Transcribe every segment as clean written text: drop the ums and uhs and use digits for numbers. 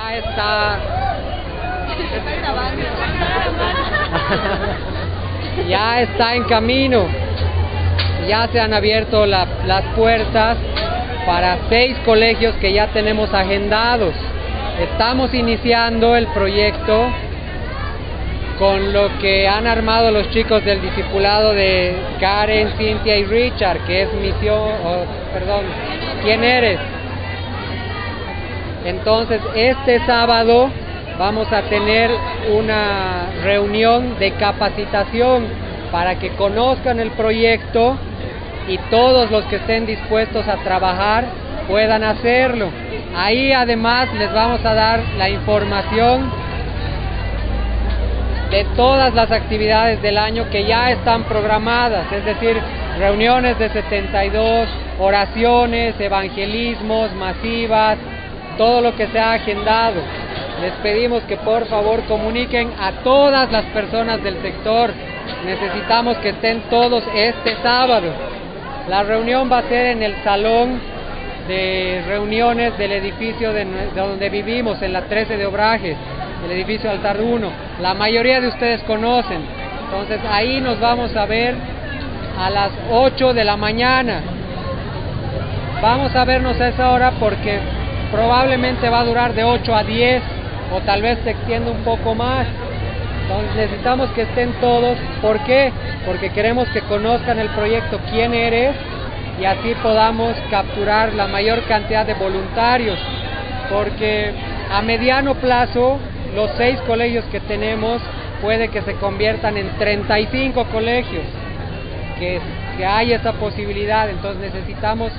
Ya está. Ya está en camino. Ya se han abierto las puertas para 6 colegios que ya tenemos agendados. Estamos iniciando el proyecto con lo que han armado los chicos del discipulado de Karen, Cintia y Richard, que es ¿quién eres? Entonces, este sábado vamos a tener una reunión de capacitación para que conozcan el proyecto y todos los que estén dispuestos a trabajar puedan hacerlo. Ahí además les vamos a dar la información de todas las actividades del año que ya están programadas, es decir, reuniones de 72, oraciones, evangelismos, masivas, todo lo que se ha agendado. Les pedimos que por favor comuniquen a todas las personas del sector. Necesitamos que estén todos este sábado. La reunión va a ser en el salón de reuniones del edificio de donde vivimos, en la 13 de Obrajes, el edificio Altar 1. La mayoría de ustedes conocen. Entonces ahí nos vamos a ver a las 8 de la mañana. Vamos a vernos a esa hora porque probablemente va a durar de 8 a 10 o tal vez se extienda un poco más. Entonces necesitamos que estén todos. ¿Por qué? Porque queremos que conozcan el proyecto, quién eres, y así podamos capturar la mayor cantidad de voluntarios. Porque a mediano plazo, los 6 colegios que tenemos puede que se conviertan en 35 colegios, que hay esa posibilidad. Entonces necesitamos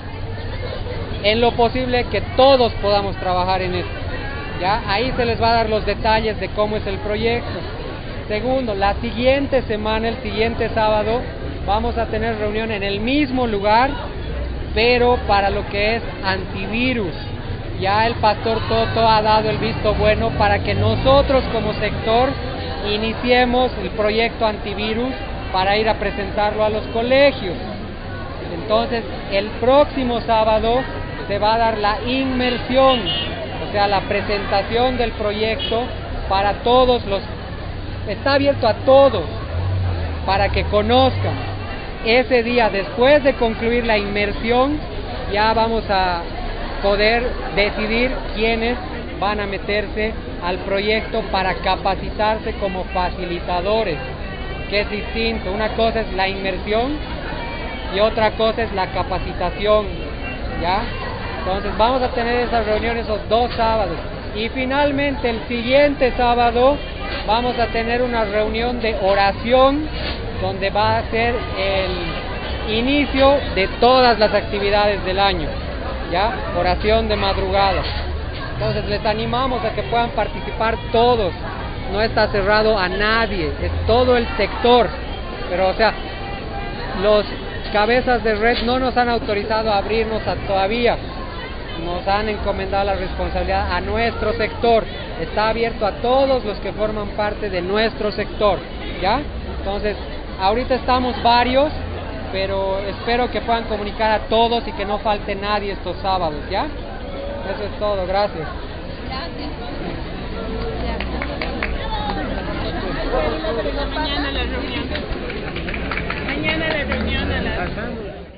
en lo posible que todos podamos trabajar en esto. ¿Ya? Ahí se les va a dar los detalles de cómo es el proyecto. Segundo, la siguiente semana, el siguiente sábado, vamos a tener reunión en el mismo lugar, pero para lo que es antivirus. Ya el pastor Toto ha dado el visto bueno para que nosotros como sector iniciemos el proyecto antivirus para ir a presentarlo a los colegios. Entonces, el próximo sábado se va a dar la inmersión, o sea, la presentación del proyecto para todos los... Está abierto a todos para que conozcan. Ese día, después de concluir la inmersión, ya vamos a poder decidir quiénes van a meterse al proyecto para capacitarse como facilitadores, que es distinto. Una cosa es la inmersión y otra cosa es la capacitación, ¿ya? Entonces vamos a tener esas reuniones esos 2 sábados. Y finalmente el siguiente sábado vamos a tener una reunión de oración donde va a ser el inicio de todas las actividades del año, ¿ya? Oración de madrugada. Entonces les animamos a que puedan participar todos. No está cerrado a nadie, es todo el sector. Pero o sea, los cabezas de red no nos han autorizado a abrirnos todavía. Nos han encomendado la responsabilidad a nuestro sector. Está abierto a todos los que forman parte de nuestro sector, ¿ya? Entonces, ahorita estamos varios, pero espero que puedan comunicar a todos y que no falte nadie estos sábados, ¿ya? Eso es todo, gracias. Mañana la reunión a las